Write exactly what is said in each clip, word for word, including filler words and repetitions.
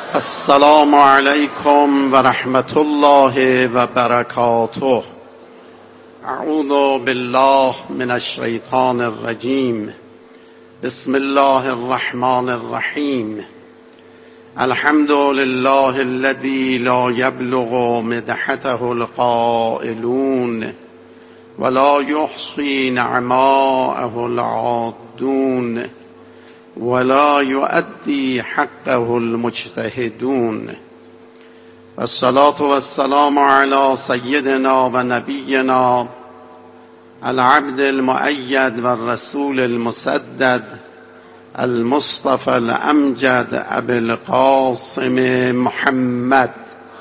السلام علیکم و رحمت الله و برکاته. اعوذ بالله من الشیطان الرجیم. بسم الله الرحمن الرحیم. الحمد لله الذي لا يبلغ مدحته القائلون ولا يحصي نعماءه العادون ولا يؤدي حقه المجتهدون. والصلاة والسلام على سيدنا ونبينا العبد المؤيد والرسول المسدد المصطفى الأمجد أبي القاسم محمد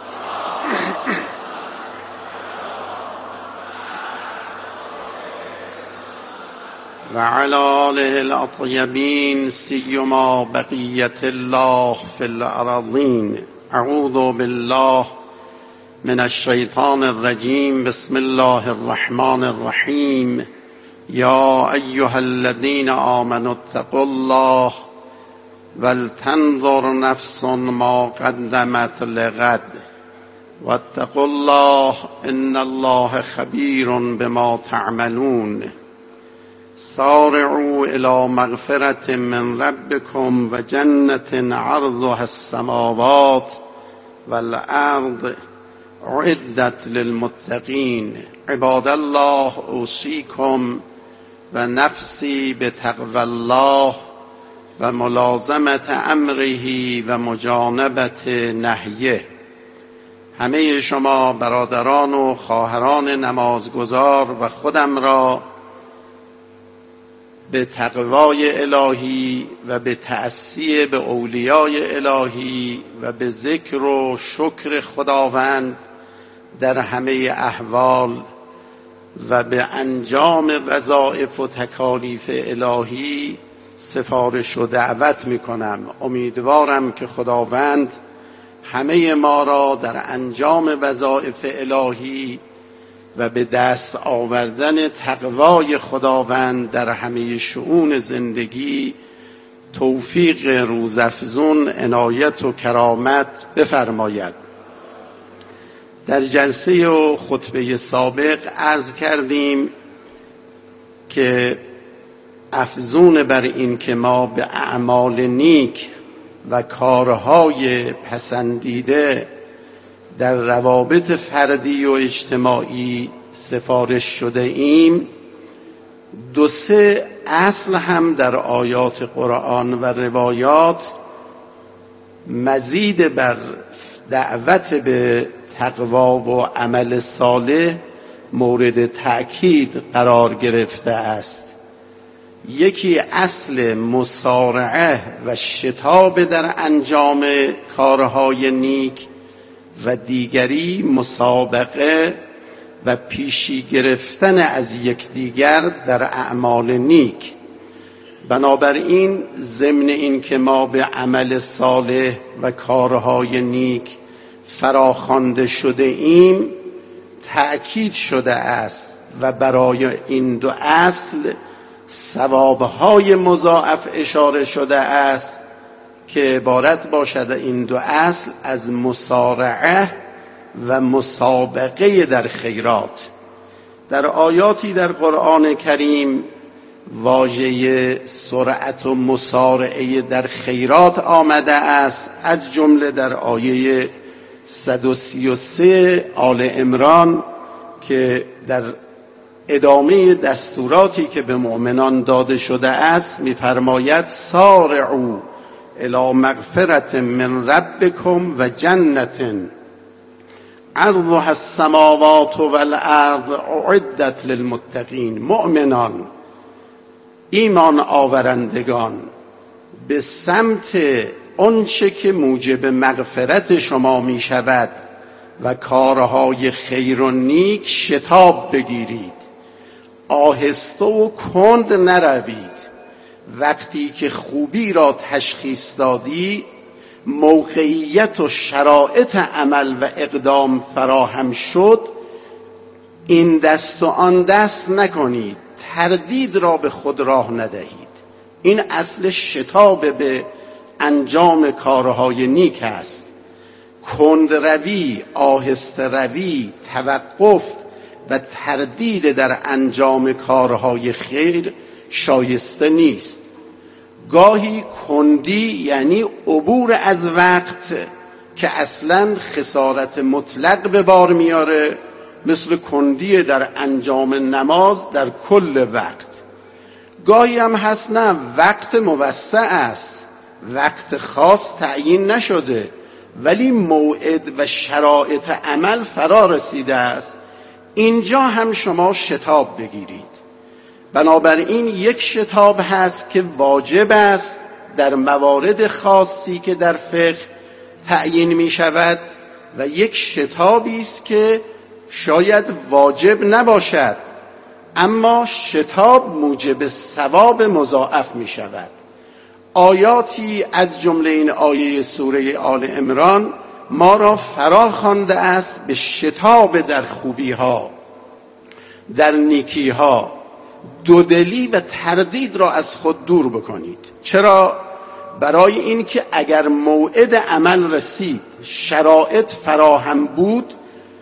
وعلى آله الأطيبين سيما بقية الله في الأراضين. أعوذ بالله من الشيطان الرجيم. بسم الله الرحمن الرحيم. يا أيها الذين آمنوا اتقوا الله ولتنظر نفس ما قدمت لغد واتقوا الله إن الله خبير بما تعملون. سارعوا إلى مغفرة من ربكم وجنة عرضها السماوات والأرض أعدت للمتقين. عباد الله أوصيكم ونفسي بتقوى الله وملازمة أمره ومجانبة نهيه. همه شما برادران و خواهران نمازگزار و خودم را به تقوای الهی و به تأسی به اولیای الهی و به ذکر و شکر خداوند در همه احوال و به انجام وظایف و تکالیف الهی سفارش و دعوت می کنم. امیدوارم که خداوند همه ما را در انجام وظایف الهی و به دست آوردن تقوای خداوند در همه شؤون زندگی توفیق روزافزون عنایت و کرامت بفرماید. در جلسه و خطبه سابق عرض کردیم که افزون بر این که ما به اعمال نیک و کارهای پسندیده در روابط فردی و اجتماعی سفارش شده ایم، دو سه اصل هم در آیات قرآن و روایات مزید بر دعوت به تقوا و عمل صالح مورد تأکید قرار گرفته است. یکی اصل مسارعه و شتاب در انجام کارهای نیک و دیگری مسابقه و پیشی گرفتن از یکدیگر در اعمال نیک. بنابراین ضمن این که ما به عمل صالح و کارهای نیک فراخوانده شده ایم، تأکید شده است و برای این دو اصل ثوابهای مضاعف اشاره شده است که عبارت باشد این دو اصل از مسارعه و مسابقه در خیرات. در آیاتی در قرآن کریم واژه سرعت و مسارعه در خیرات آمده است، از جمله در آیه صد و سی و سه آل عمران که در ادامه دستوراتی که به مؤمنان داده شده است می‌فرماید سارعوا الی مغفرة من ربکم و جنة عرضها السماوات والارض اعدت للمتقین. مؤمنان، ایمان آورندگان، به سمت آنچه که موجب مغفرت شما می شود و کارهای خیر و نیک شتاب بگیرید، آهسته و کند نروید. وقتی که خوبی را تشخیص دادی، موقعیت و شرایط عمل و اقدام فراهم شد، این دست و آن دست نکنید، تردید را به خود راه ندهید. این اصل شتاب به انجام کارهای نیک است. کند روی، آهسته روی، توقف و تردید در انجام کارهای خیر شایسته نیست. گاهی کندی یعنی عبور از وقت که اصلا خسارت مطلق به بار میاره، مثل کندی در انجام نماز در کل وقت. گاهی هم هست نه، وقت موسع است، وقت خاص تعیین نشده ولی موعد و شرایط عمل فرا رسیده است. اینجا هم شما شتاب بگیرید. بنابراین یک شتاب هست که واجب است در موارد خاصی که در فقه تعیین می شود و یک شتابی است که شاید واجب نباشد اما شتاب موجب ثواب مضاعف می شود. آیاتی از جمله این آیه سوره آل عمران ما را فرا خوانده است به شتاب در خوبی ها، در نیکی ها، دودلی و تردید را از خود دور بکنید. چرا؟ برای این که اگر موعد عمل رسید، شرایط فراهم بود،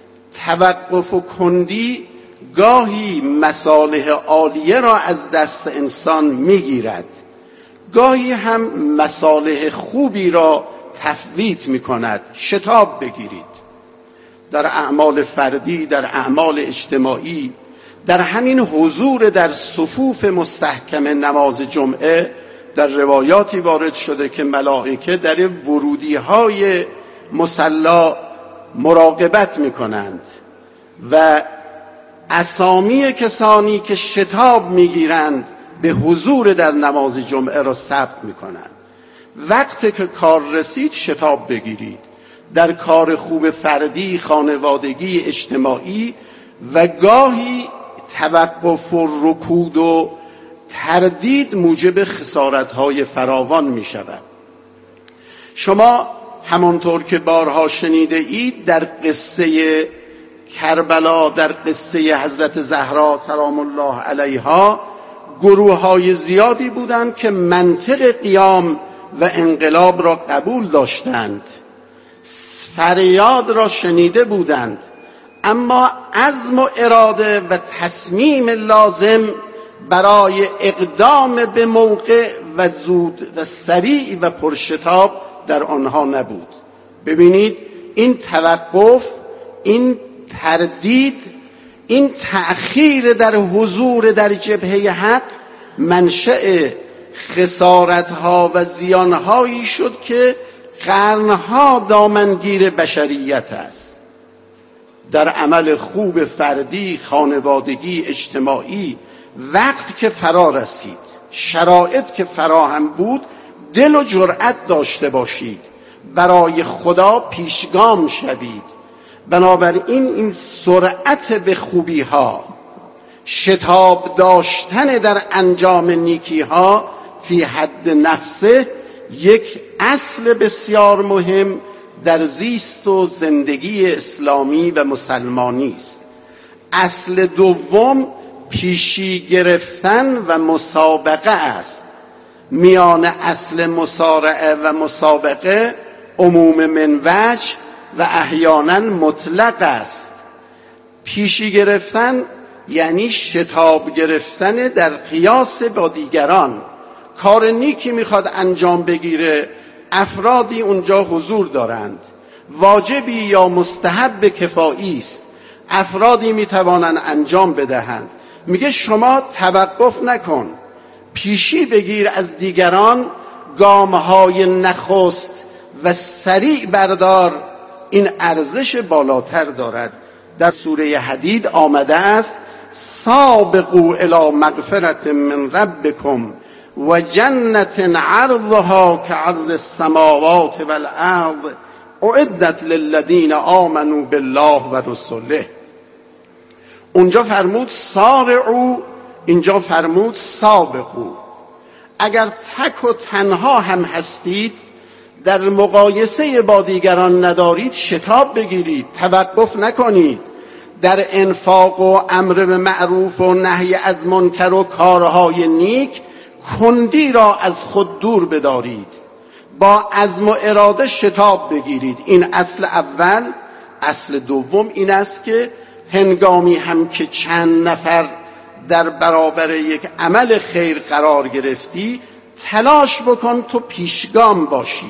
توقف و کندی گاهی مصالح عالیه را از دست انسان میگیرد، گاهی هم مصالح خوبی را تفویت میکند. شتاب بگیرید در اعمال فردی، در اعمال اجتماعی، در همین حضور در صفوف مستحکم نماز جمعه. در روایاتی وارد شده که ملائکه در ورودی های مصلا مراقبت میکنند و اسامی کسانی که شتاب میگیرند به حضور در نماز جمعه را ثبت میکنند. وقتی که کار رسید شتاب بگیرید در کار خوب فردی، خانوادگی، اجتماعی و گاهی توقف و رکود و تردید موجب خسارت‌های فراوان می شود. شما همانطور که بارها شنیده اید در قصه کربلا، در قصه حضرت زهرا سلام الله علیها، گروه‌های زیادی بودند که منطق قیام و انقلاب را قبول داشتند، فریاد را شنیده بودند، اما عزم و اراده و تصمیم لازم برای اقدام به موقع و زود و سریع و پرشتاب در آنها نبود. ببینید این توقف، این تردید، این تأخیر در حضور در جبهه حق منشأ خسارتها و زیانهایی شد که قرنها دامنگیر بشریت است. در عمل خوب فردی، خانوادگی، اجتماعی، وقت که فرا رسید، شرایط که فراهم بود، دل و جرأت داشته باشید، برای خدا پیشگام شوید. بنابراین این سرعت به خوبی ها، شتاب داشتن در انجام نیکی ها فی حد نفسه یک اصل بسیار مهم در زیست و زندگی اسلامی و مسلمانی است. اصل دوم پیشی گرفتن و مسابقه است. میان اصل مسارعه و مسابقه عموم من وجه و احیانا مطلق است. پیشی گرفتن یعنی شتاب گرفتن در قیاس با دیگران. کار نیکی میخواد انجام بگیره، افرادی اونجا حضور دارند، واجبی یا مستحب کفایی است، افرادی میتوانند انجام بدهند. میگه شما توقف نکن، پیشی بگیر از دیگران، گامهای نخست و سریع بردار. این ارزش بالاتر دارد. در سوره حدید آمده است سابقوا الی مغفرة من ربکم و جنت عرضها كعرض السماوات والارض اعدت للذین آمنوا بالله و رسله. اونجا فرمود سارعوا، اینجا فرمود سابقوا. اگر تک و تنها هم هستید، در مقایسه با دیگران ندارید، شتاب بگیرید، توقف نکنید. در انفاق و امر به معروف و نهی از منکر و کارهای نیک کندی را از خود دور بدارید. با عزم و اراده شتاب بگیرید. این اصل اول. اصل دوم این است که هنگامی هم که چند نفر در برابر یک عمل خیر قرار گرفتی، تلاش بکن تو پیشگام باشی،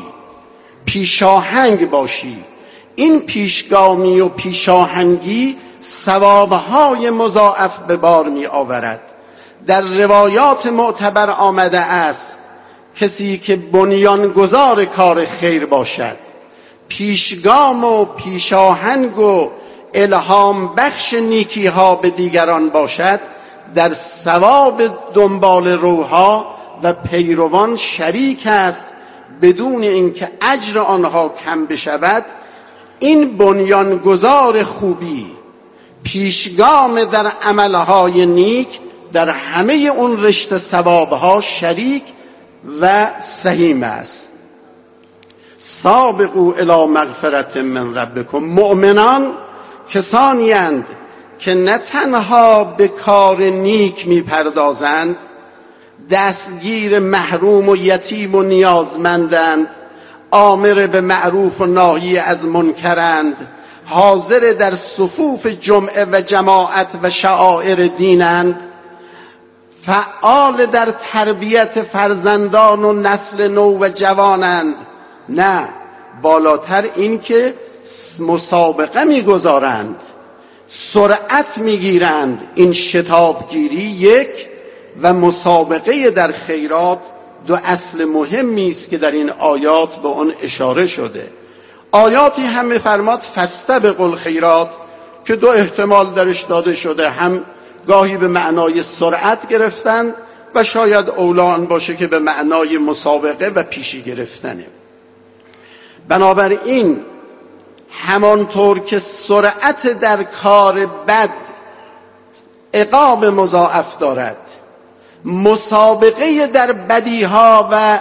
پیشاهنگ باشی. این پیشگامی و پیشاهنگی ثوابهای مضاعف به بار می آورد. در روایات معتبر آمده است کسی که بنیانگذار کار خیر باشد، پیشگام و پیشاهنگ و الهام بخش نیکی ها به دیگران باشد، در ثواب دنبال روها و پیروان شریک است بدون اینکه اجر آنها کم بشود. این بنیانگذار خوبی، پیشگام در عملهای نیک، در همه اون رشته ثوابها شریک و سهیم است. سابقوا الی مغفرة من ربکم. مؤمنان کسانی اند که نه تنها به کار نیک میپردازند، دستگیر محروم و یتیم و نیازمندند، آمر به معروف و ناهی از منکرند، حاضر در صفوف جمعه و جماعت و شعائر دینند، فعال در تربیت فرزندان و نسل نو و جوانند. نه، بالاتر این که مسابقه میگذارند، سرعت میگیرند. این شتابگیری یک و مسابقه در خیرات دو اصل مهمی است که در این آیات به آن اشاره شده. آیاتی هم می‌فرماد فاستبقوا الخیرات که دو احتمال درش داده شده، هم گاهی به معنای سرعت گرفتن و شاید اولان باشه که به معنای مسابقه و پیشی گرفتنه. بنابراین همانطور که سرعت در کار بد عقاب مضاعف دارد، مسابقه در بدیها و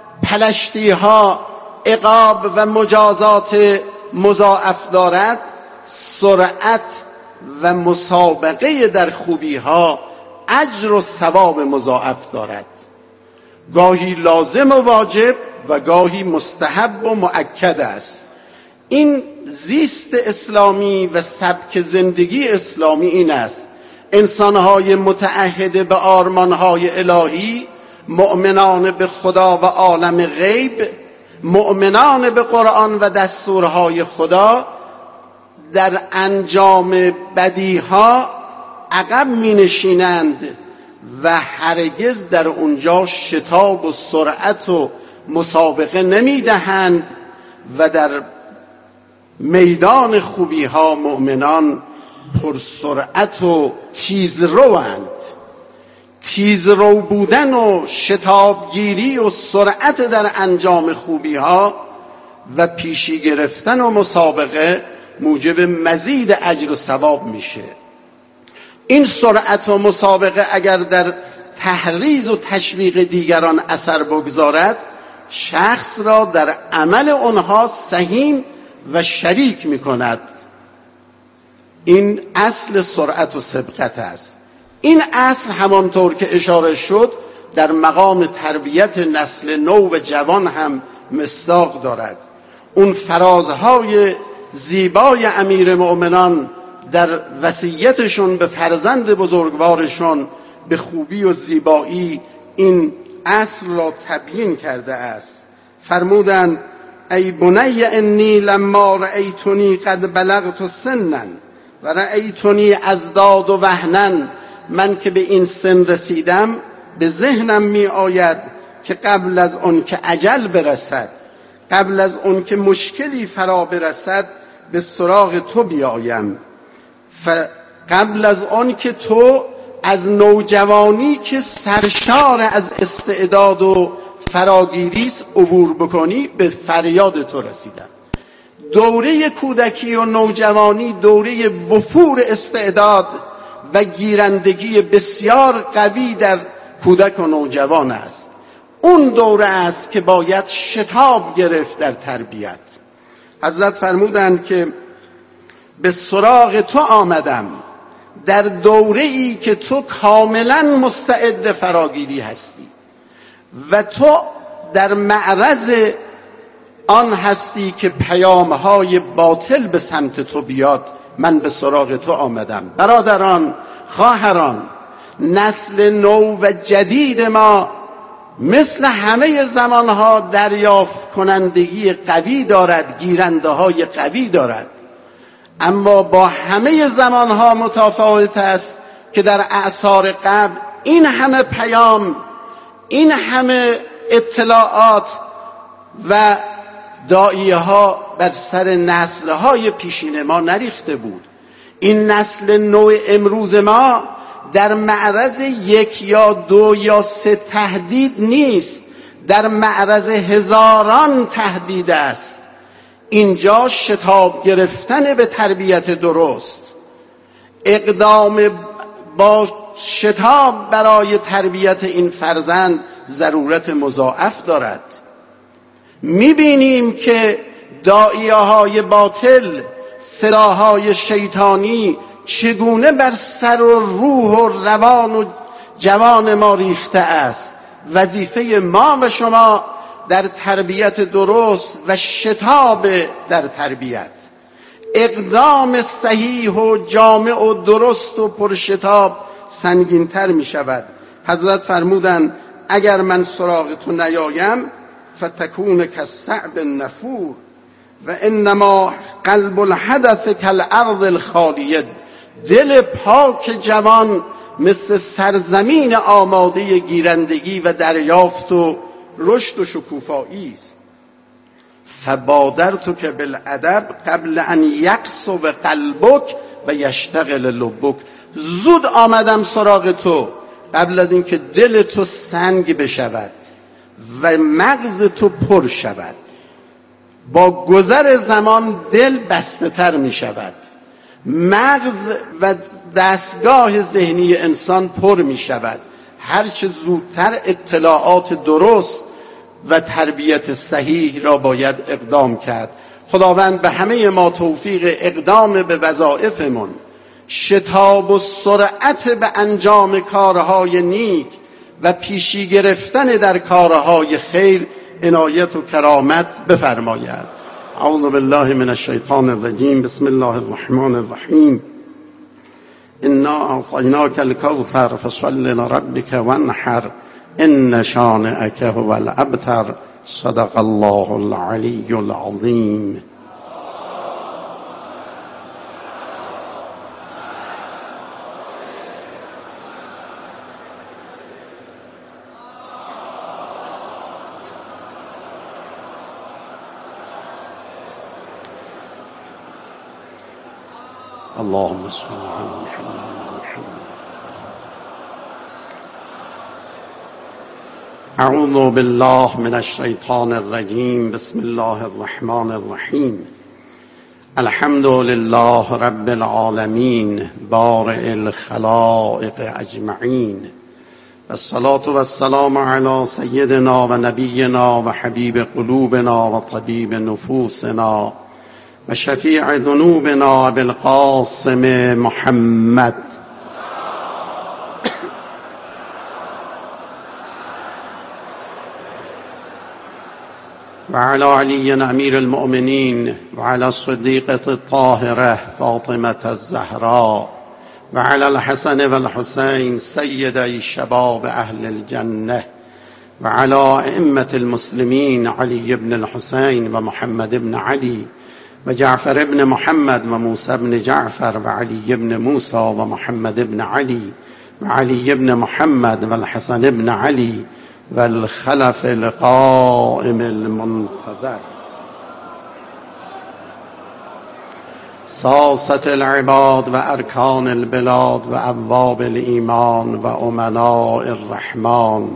پلشتیها عقاب و مجازات مضاعف دارد، سرعت و مسابقه در خوبیها اجر و ثواب مضاعف دارد. گاهی لازم و واجب و گاهی مستحب و مؤکد است. این زیست اسلامی و سبک زندگی اسلامی این است: انسانهای متعهد به آرمانهای الهی، مؤمنان به خدا و عالم غیب، مؤمنان به قرآن و دستورهای خدا، در انجام بدیها عقب می نشینند و هرگز در اونجا شتاب و سرعت و مسابقه نمی دهند و در میدان خوبی ها مؤمنان پرسرعت و تیزروند. تیزرو بودن و شتابگیری و سرعت در انجام خوبی ها و پیشی گرفتن و مسابقه موجب مزید اجر و ثواب میشه. این سرعت و مسابقه اگر در تحریض و تشویق دیگران اثر بگذارد، شخص را در عمل آنها سهیم و شریک میکند. این اصل سرعت و سبقت است. این اصل همانطور که اشاره شد در مقام تربیت نسل نو و جوان هم مصداق دارد. اون فرازهای زیبای امیر مؤمنان در وصیتشون به فرزند بزرگوارشون به خوبی و زیبایی این اصل را تبیین کرده است. فرمودند ای بنی انی لما رأیتنی قد بلغت سنا و رأیتنی ازداد و وهنا، من که به این سن رسیدم به ذهنم می آید که قبل از اون که اجل برسد، قبل از اون که مشکلی فرا برسد به سراغ تو بیایم، قبل از اون که تو از نوجوانی که سرشار از استعداد و فراگیریست عبور بکنی به فریاد تو رسیدم. دوره کودکی و نوجوانی دوره وفور استعداد و گیرندگی بسیار قوی در کودک و نوجوان است. اون دوره است که باید شتاب گرفت در تربیت. حضرت فرمودند که به سراغ تو آمدم در دوره‌ای که تو کاملا مستعد فراگیری هستی و تو در معرض آن هستی که پیامهای باطل به سمت تو بیاد، من به سراغ تو آمدم. برادران، خواهران، نسل نو و جدید ما مثل همه زمانها دریافت کنندگی قوی دارد، گیرنده های قوی دارد، اما با همه زمانها متفاوت است که در اعصار قبل این همه پیام، این همه اطلاعات و داعیه ها بر سر نسل های پیشین ما نریخته بود. این نسل نو امروز ما در معرض یک یا دو یا سه تهدید نیست، در معرض هزاران تهدید است. اینجا شتاب گرفتن به تربیت درست، اقدام با شتاب برای تربیت این فرزند ضرورت مضاعف دارد. میبینیم که داعیه های باطل، صداهای شیطانی چگونه بر سر و روح و روان و جوان ما ریخته است. وظیفه ما و شما در تربیت درست و شتاب در تربیت، اقدام صحیح و جامع و درست و پرشتاب سنگین‌تر می شود. حضرت فرمودند اگر من سراغ تو نیایم فتکون کالصعب النفور و انما قلب الحدث کالارض الخالیه. دل پاک جوان مثل سرزمین آماده گیرندگی و دریافت و رشد و شکوفایی است. فبادرتک بالادب قبل ان یقسو قلبک و یشتغل لبک. زود آمدم سراغ تو قبل از اینکه دل تو سنگ بشود و مغز تو پر شود. با گذر زمان دل بسته تر می شود، مغز و دستگاه ذهنی انسان پر می شود. هرچه زودتر اطلاعات درست و تربیت صحیح را باید اقدام کرد. خداوند به همه ما توفیق اقدام به وظایفمون، شتاب و سرعت به انجام کارهای نیک و پیشی گرفتن در کارهای خیر عنایت و کرامت بفرماید. اعوذ بالله من الشیطان الرجیم. بسم الله الرحمن الرحیم. انا اعطیناک الکوثر فصل لربک وانحر ان شانئک هو الابتر. صدق الله العلی العظیم. اللهم صل على محمد. اعوذ بالله من الشیطان الرجیم. بسم الله الرحمن الرحیم. الحمد لله رب العالمین بارئ الخلائق اجمعین. والصلاة والسلام على سیدنا و نبینا و حبیب قلوبنا و طبیب نفوسنا و شفیع ذنوبنا بالقاسم محمد. و علی علی امیر المؤمنین و علی الصدیقة الطاهرة فاطمة الزهراء و علی الحسن و الحسین سیدی شباب اهل الجنة و علی ائمة المسلمین علی بن الحسین و محمد بن علی و جعفر ابن محمد و موسی ابن جعفر و علی ابن موسی و محمد ابن علی و علی ابن محمد و الحسن ابن علی و الخلف القائم المنتظر. ساسة العباد و ارکان البلاد و ابواب الایمان و امناء الرحمن.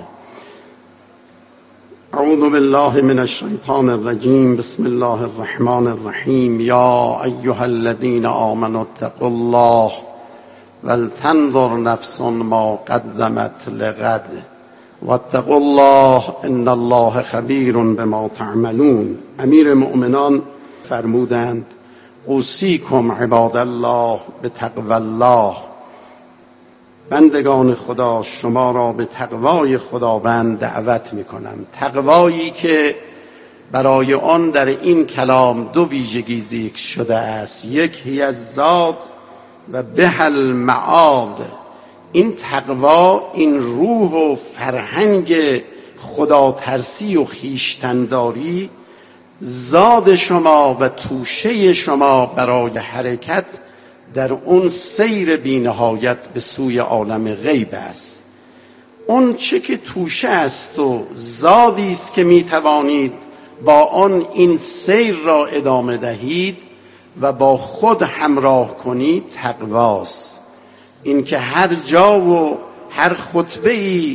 اعوذ بالله من الشیطان الرجیم. بسم الله الرحمن الرحیم. یا ایها الذین آمنوا اتقوا الله ولتنظر نفس ما قدمت لغد واتقوا الله ان الله خبیر بما تعملون. امیر مؤمنان فرمودند اوصیکم عباد الله بتقوی الله. بندگان خدا شما را به تقوای خداوند دعوت میکنم. تقوایی که برای آن در این کلام دو ویژگی ذکر شده است. یک هی الزاد و به المعاد. این تقوا، این روح و فرهنگ خدا ترسی و خیشتنداری زاد شما و توشه شما برای حرکت در اون سیر بی‌نهایت به سوی عالم غیب است. اون چه که توشه است و زادی است که می توانید با آن این سیر را ادامه دهید و با خود همراه کنید تقواست. این که هر جا و هر خطبه‌ای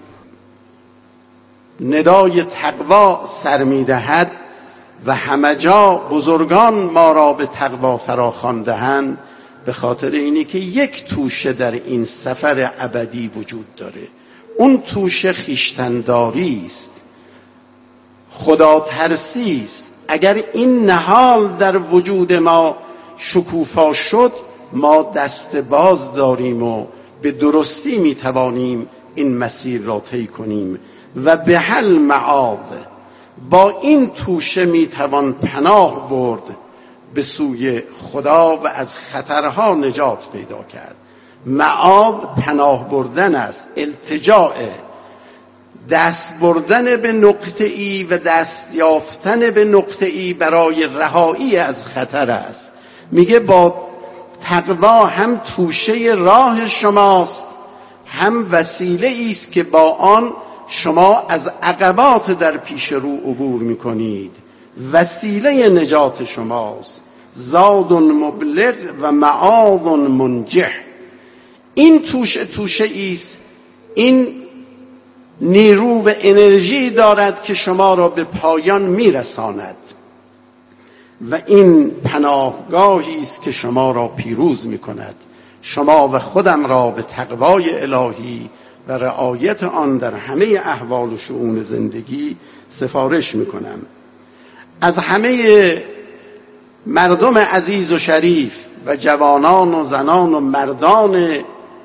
ندای تقوا سر می‌دهد و همه جا بزرگان ما را به تقوا فراخوانده‌اند، به خاطر اینی که یک توشه در این سفر ابدی وجود داره. اون توشه خویشتن‌داری است، خدا ترسی است. اگر این نهال در وجود ما شکوفا شد، ما دست باز داریم و به درستی میتوانیم این مسیر را طی کنیم. و به حل معاد، با این توشه میتوان پناه برد به سوی خدا و از خطرها نجات پیدا کرد. معاد پناه بردن است، التجاء، دست بردن به نقطه ای و دست یافتن به نقطه ای برای رهایی از خطر است. میگه با تقوا هم توشه راه شماست، هم وسیله است که با آن شما از عقبات در پیش رو عبور میکنید. وسیله نجات شماست. زاد مبلغ و معاد منجح. این توشه توشه است، این نیرو و انرژی دارد که شما را به پایان میرساند و این پناهگاهی است که شما را پیروز میکند. شما و خودم را به تقوای الهی و رعایت آن در همه احوال و شؤون زندگی سفارش میکنم. از همه مردم عزیز و شریف و جوانان و زنان و مردان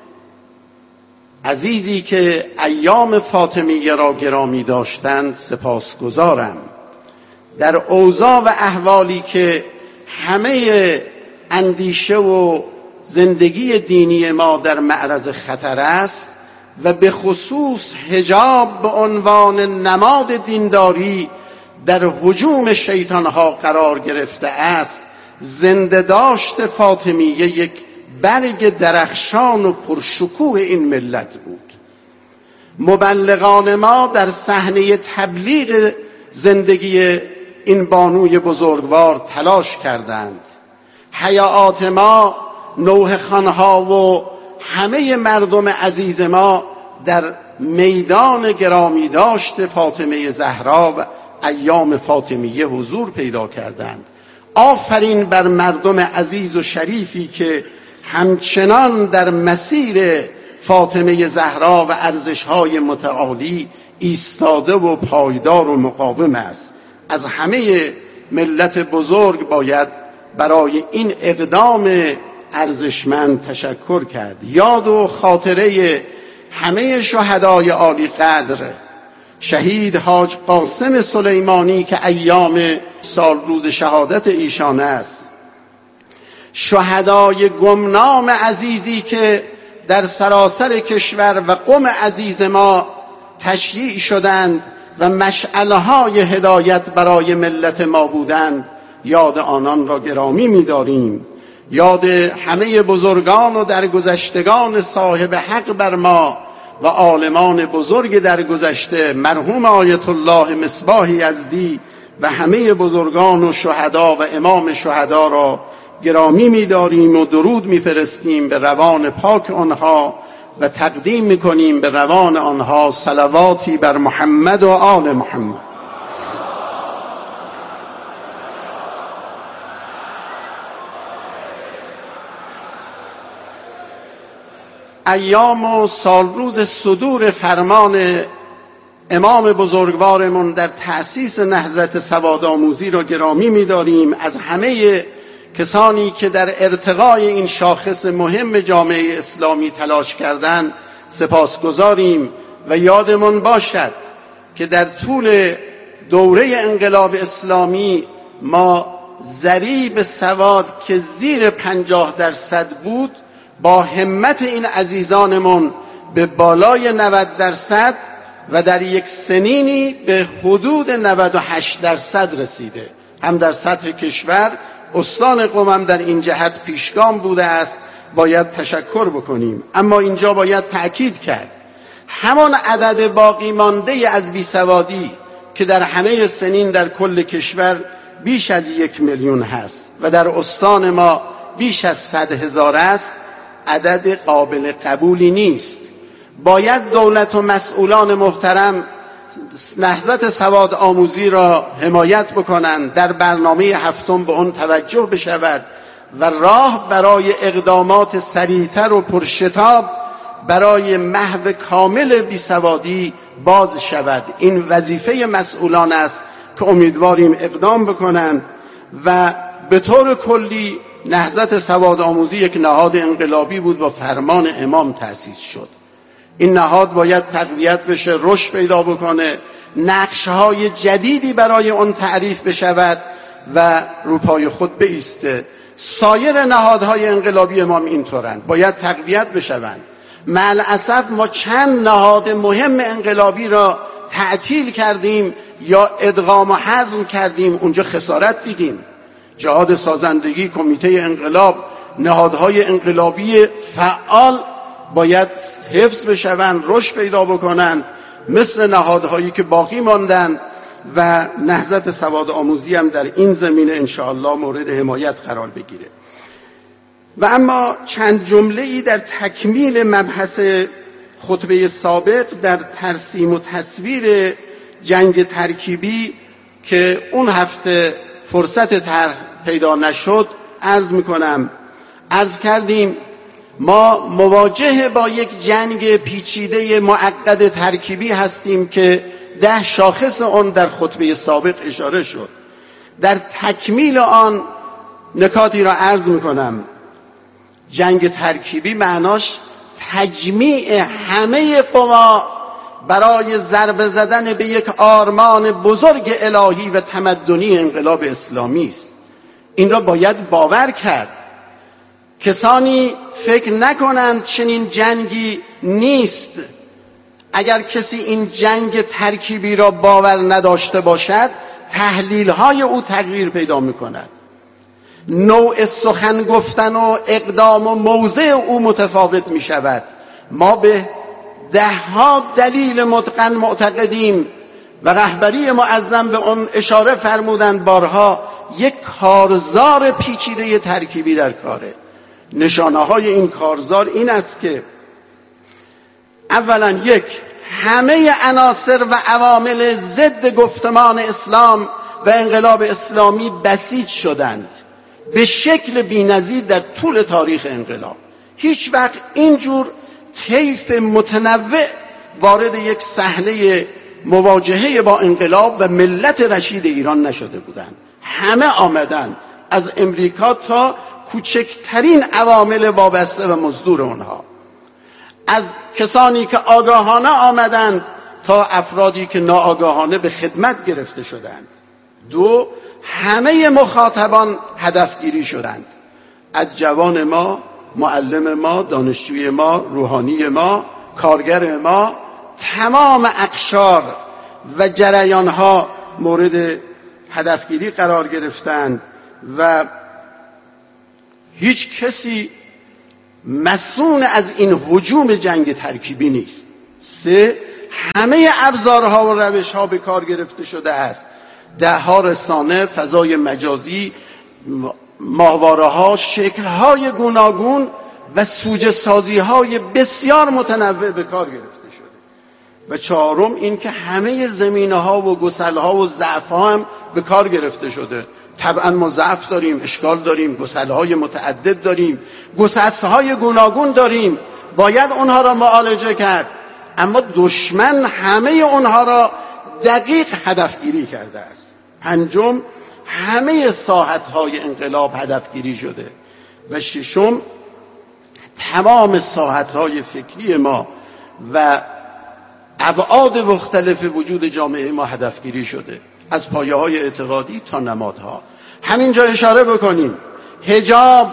عزیزی که ایام فاطمیه را گرامی داشتند سپاسگزارم. در اوضاع و احوالی که همه اندیشه و زندگی دینی ما در معرض خطر است و به خصوص حجاب به عنوان نماد دینداری در هجوم شیطانها قرار گرفته است، زنده داشت فاطمیه یک برگ درخشان و پرشکوه این ملت بود. مبلغان ما در صحنه تبلیغ زندگی این بانوی بزرگوار تلاش کردند. حیات ما، نوح خانها و همه مردم عزیز ما در میدان گرامی داشت فاطمه زهرا و ایام فاطمیه حضور پیدا کردند. آفرین بر مردم عزیز و شریفی که همچنان در مسیر فاطمه زهرا و ارزش‌های متعالی ایستاده و پایدار و مقاوم است. از همه ملت بزرگ باید برای این اقدام ارزشمند تشکر کرد. یاد و خاطره همه شهدای عالی قدر، شهید حاج قاسم سلیمانی که ایام سال روز شهادت ایشان است، شهدای گمنام عزیزی که در سراسر کشور و قم عزیز ما تشییع شدند و مشعلهای هدایت برای ملت ما بودند، یاد آنان را گرامی می‌داریم. یاد همه بزرگان و درگذشتگان صاحب حق بر ما و عالمان بزرگ درگذشته، مرحوم آیت الله مصباح یزدی و همه بزرگان و شهدا و امام شهدا را گرامی می‌داریم و درود می‌فرستیم به روان پاک آنها و تقدیم می‌کنیم به روان آنها صلواتی بر محمد و آل محمد. ایام و سالروز صدور فرمان امام بزرگوارمون در تأسیس نهضت سوادآموزی را گرامی می‌داریم. از همه کسانی که در ارتقای این شاخص مهم جامعه اسلامی تلاش کردند سپاسگزاریم و یادمون باشد که در طول دوره انقلاب اسلامی ما ضریب سواد که زیر پنجاه درصد بود با همت این عزیزانمون به بالای نود درصد و در یک سنینی به حدود نود و هشت درصد رسیده. هم در سطح کشور استان قم هم در این جهت پیشگام بوده است، باید تشکر بکنیم. اما اینجا باید تأکید کرد همان عدد باقی مانده از بیسوادی که در همه سنین در کل کشور بیش از یک میلیون هست و در استان ما بیش از صد هزار است، عدد قابل قبولی نیست. باید دولت و مسئولان محترم نهضت سواد آموزی را حمایت بکنند، در برنامه هفتم به آن توجه بشود و راه برای اقدامات سریعتر و پرشتاب برای محو کامل بیسوادی باز شود. این وظیفه مسئولان است که امیدواریم اقدام بکنند و به طور کلی نهضت سواد آموزی یک نهاد انقلابی بود، با فرمان امام تأسیس شد. این نهاد باید تقویت بشه، رشد پیدا بکنه، نقشهای جدیدی برای اون تعریف بشود و رو پای خود بایسته. سایر نهادهای انقلابی ما اینطورند، باید تقویت بشوند. مع الاسف ما چند نهاد مهم انقلابی را تعطیل کردیم یا ادغام و حذف کردیم، اونجا خسارت دیدیم. جهاد سازندگی، کمیته انقلاب، نهادهای انقلابی فعال باید حفظ بشوند، رشد پیدا بکنند، مثل نهادهایی که باقی ماندند و نهضت سواد آموزی هم در این زمینه انشاءالله مورد حمایت قرار بگیره. و اما چند جمله‌ای در تکمیل مبحث خطبه سابق در ترسیم و تصویر جنگ ترکیبی که اون هفته فرصت طرح پیدا نشد عرض میکنم. عرض کردیم ما مواجه با یک جنگ پیچیده معقد ترکیبی هستیم که ده شاخص آن در خطبه سابق اشاره شد. در تکمیل آن نکاتی را عرض میکنم. جنگ ترکیبی معناش تجمیع همه قوا برای ضربه زدن به یک آرمان بزرگ الهی و تمدنی انقلاب اسلامی است. این را باید باور کرد. کسانی فکر نکنند چنین جنگی نیست. اگر کسی این جنگ ترکیبی را باور نداشته باشد، تحلیل‌های او تغییر پیدا می‌کند. نوع سخن گفتن و اقدام و موضع او متفاوت می‌شود. ما به ده‌ها دلیل متقن معتقدیم و رهبری معظم به آن اشاره فرمودند بارها، یک کارزار پیچیده ترکیبی در کاره. نشانه‌های این کارزار این است که اولا یک، همه عناصر و عوامل ضد گفتمان اسلام و انقلاب اسلامی بسیج شدند به شکل بی‌نظیر در طول تاریخ انقلاب. هیچ وقت اینجور طیف متنوع وارد یک صحنه مواجهه با انقلاب و ملت رشید ایران نشده بودند. همه آمدند، از امریکا تا کوچکترین عوامل وابسته و مزدور اونها، از کسانی که آگاهانه آمدند تا افرادی که ناآگاهانه به خدمت گرفته شدند. دو، همه مخاطبان هدفگیری شدند، از جوان ما، معلم ما، دانشجوی ما، روحانی ما، کارگر ما، تمام اقشار و جریانها مورد هدفگیری قرار گرفتند و هیچ کسی مسئول از این هجوم جنگ ترکیبی نیست. سه، همه ابزارها و روشها به کار گرفته شده است. ده ها رسانه، فضای مجازی، ماهواره ها، شکل های گوناگون و سوژه سازی های بسیار متنوع به کار گرفته شده. و چهارم این که همه زمینه ها و گسل ها و ضعف ها هم به کار گرفته شده. طبعا ما ضعف داریم، اشکال داریم، گسل های متعدد داریم، گسست های گوناگون داریم، باید اونها را معالجه کرد. اما دشمن همه اونها را دقیق هدفگیری کرده است. پنجم، همه ساحت‌های انقلاب هدفگیری شده. و ششم، تمام ساحت‌های فکری ما و ابعاد مختلف وجود جامعه ما هدفگیری شده. از پایه های اعتقادی تا نمادها. همینجا اشاره بکنیم حجاب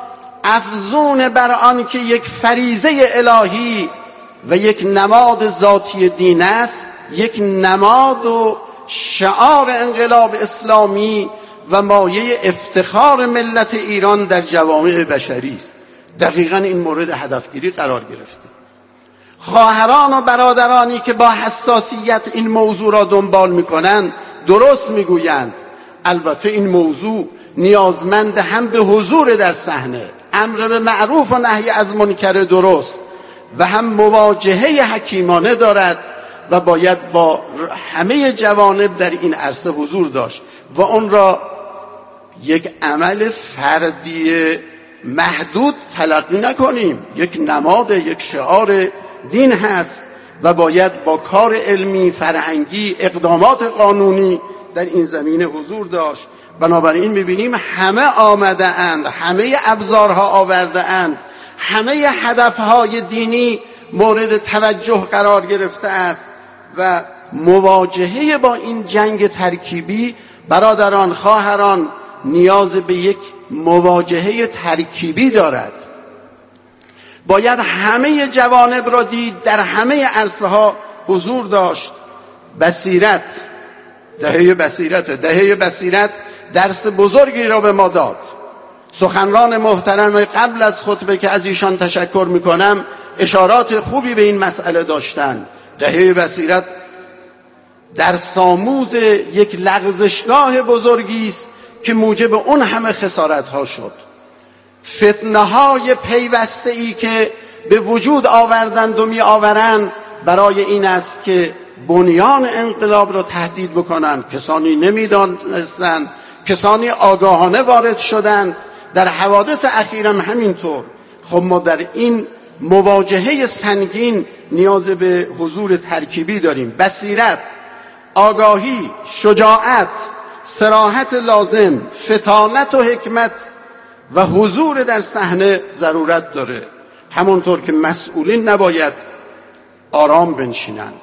افزون بر آن که یک فریضه الهی و یک نماد ذاتی دین است، یک نماد و شعار انقلاب اسلامی و مایه افتخار ملت ایران در جوامع بشری است. دقیقاً این مورد هدفگیری قرار گرفته. خواهران و برادرانی که با حساسیت این موضوع را دنبال میکنند درست میگویند. البته این موضوع نیازمند هم به حضور در صحنه، امر به معروف و نهی از منکر درست و هم مواجهه حکیمانه دارد و باید با همه جوانب در این عرصه حضور داشت و اون را یک عمل فردی محدود تلقی نکنیم. یک نماد، یک شعار دین هست و باید با کار علمی، فرهنگی، اقدامات قانونی در این زمینه حضور داشت. بنابراین میبینیم همه آمده اند، همه ابزارها آورده اند، همه هدفهای دینی مورد توجه قرار گرفته است و مواجهه با این جنگ ترکیبی برادران، خواهران، نیاز به یک مواجهه ترکیبی دارد. باید همه جوانب را دید، در همه عرصه ها حضور داشت. بصیرت، دهه بصیرت، دهه بصیرت درس بزرگی را به ما داد. سخنران محترم قبل از خطبه که از ایشان تشکر میکنم اشارات خوبی به این مسئله داشتند. دهه بصیرت در ساموز یک لغزشگاه بزرگی است که موجب اون همه خسارت ها شد. فتنه های پیوسته ای که به وجود آوردند و می آورند برای این است که بنیان انقلاب را تهدید بکنند. کسانی نمیدانستند، کسانی آگاهانه وارد شدند. در حوادث اخیرم همینطور. خب ما در این مواجهه سنگین نیاز به حضور ترکیبی داریم. بصیرت، آگاهی، شجاعت، صراحت لازم، فطانت و حکمت و حضور در صحنه ضرورت داره. همونطور که مسئولین نباید آرام بنشینند.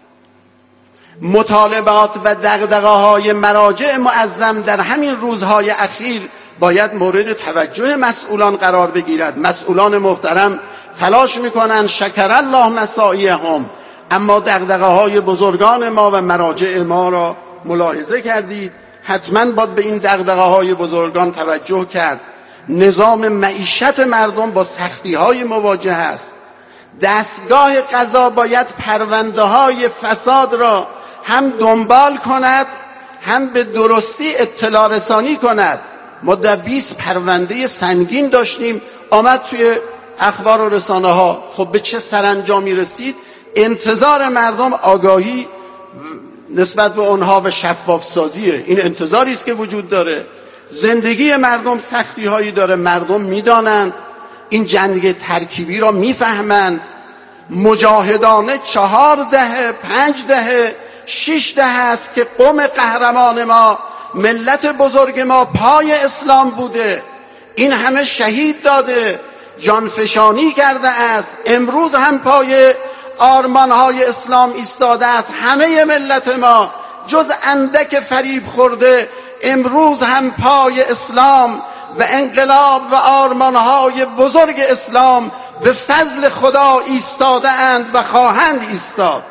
مطالبات و دغدغه‌های مراجع معظم در همین روزهای اخیر باید مورد توجه مسئولان قرار بگیرد. مسئولان محترم تلاش میکنند، شکر الله مساعیهم، اما دغدغه‌های بزرگان ما و مراجع ما را ملاحظه کردید. حتما باید به این دغدغه‌های بزرگان توجه کرد. نظام معیشت مردم با سختی‌های مواجه است. دستگاه قضا باید پرونده‌های فساد را هم دنبال کند، هم به درستی اطلاع رسانی کند. ما در بیست پرونده سنگین داشتیم، آمد توی اخبار و رسانه ها. خب به چه سرانجامی رسید؟ انتظار مردم آگاهی نسبت به اونها و شفاف سازیه. این انتظاری است که وجود داره. زندگی مردم سختی هایی داره، مردم میدانند، این جنگ ترکیبی را میفهمند. مجاهدانه چهار دهه، پنج دهه، شش دهه است که قوم قهرمان ما، ملت بزرگ ما پای اسلام بوده. این همه شهید داده، جانفشانی کرده است. امروز هم پای آرمانهای اسلام ایستاده است. همه ملت ما جز اندک فریب خورده امروز هم پای اسلام و انقلاب و آرمانهای بزرگ اسلام به فضل خدا ایستاده اند و خواهند ایستاد.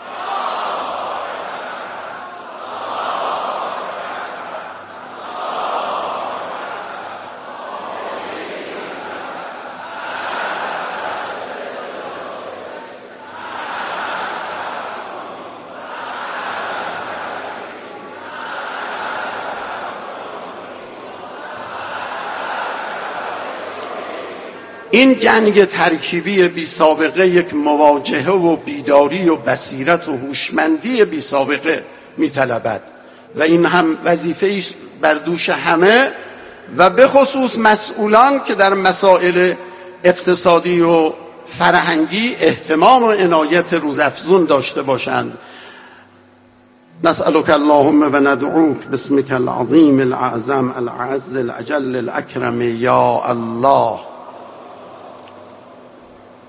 این جنگ ترکیبی بی سابقه یک مواجهه و بیداری و بصیرت و هوشمندی بی سابقه می‌طلبد و این هم وظیفه است بر دوش همه و به خصوص مسئولان که در مسائل اقتصادی و فرهنگی اهتمام و عنایت روزافزون داشته باشند. نسألك اللهم و ندعوك باسمك العظیم الأعظم الأعز الأجل الأكرم یا الله.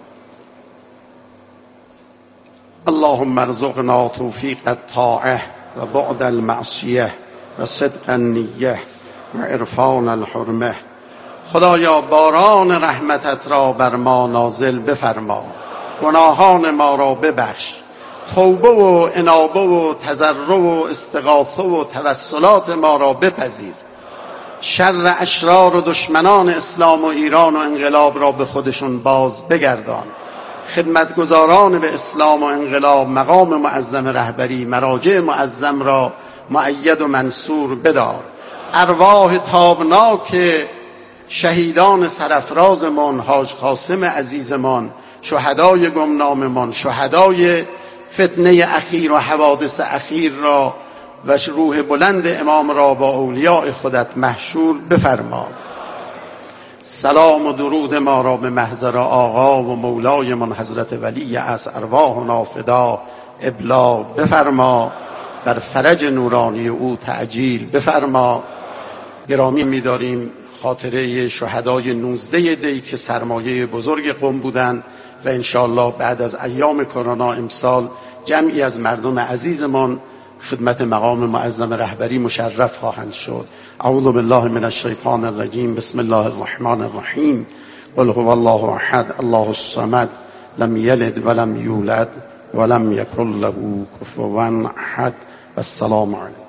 اللهم ارزقنا توفیق الطاعه و بعد المعصیه و صدق النیه و عرفان الحرمه. خدایا باران رحمتت را بر ما نازل بفرما، گناهان ما را ببخش، توبه و انابه و تضرع و استغاثه و توسلات ما را بپذیر، شر اشرار و دشمنان اسلام و ایران و انقلاب را به خودشون باز بگردان. خدمتگزاران به اسلام و انقلاب، مقام معظم رهبری، مراجع معظم را مؤید و منصور بدار. ارواح تابناک شهیدان سرفرازمان، حاج قاسم عزیزمان، شهدای گمناممان، شهدای فتنه اخیر و حوادث اخیر را و روح بلند امام را با اولیاء خودت محشور بفرما. سلام و درود ما را به محضر آقا و مولای من حضرت ولی از ارواحنا فدا ابلاغ بفرما، بر فرج نورانی او تعجیل بفرما. گرامی می‌داریم خاطره شهدای نوزده دی که سرمایه بزرگ قم بودند و انشاءالله بعد از ایام کرونا امسال جمعی از مردم عزیزمان خدمت مقام معظم رهبری مشرف خواهند شد. اعوذ بالله من الشیطان الرجیم. بسم الله الرحمن الرحیم. قل هو الله احد الله الصمد لم یلد ولم یولد ولم یکن له کفوا احد. والسلام علیکم.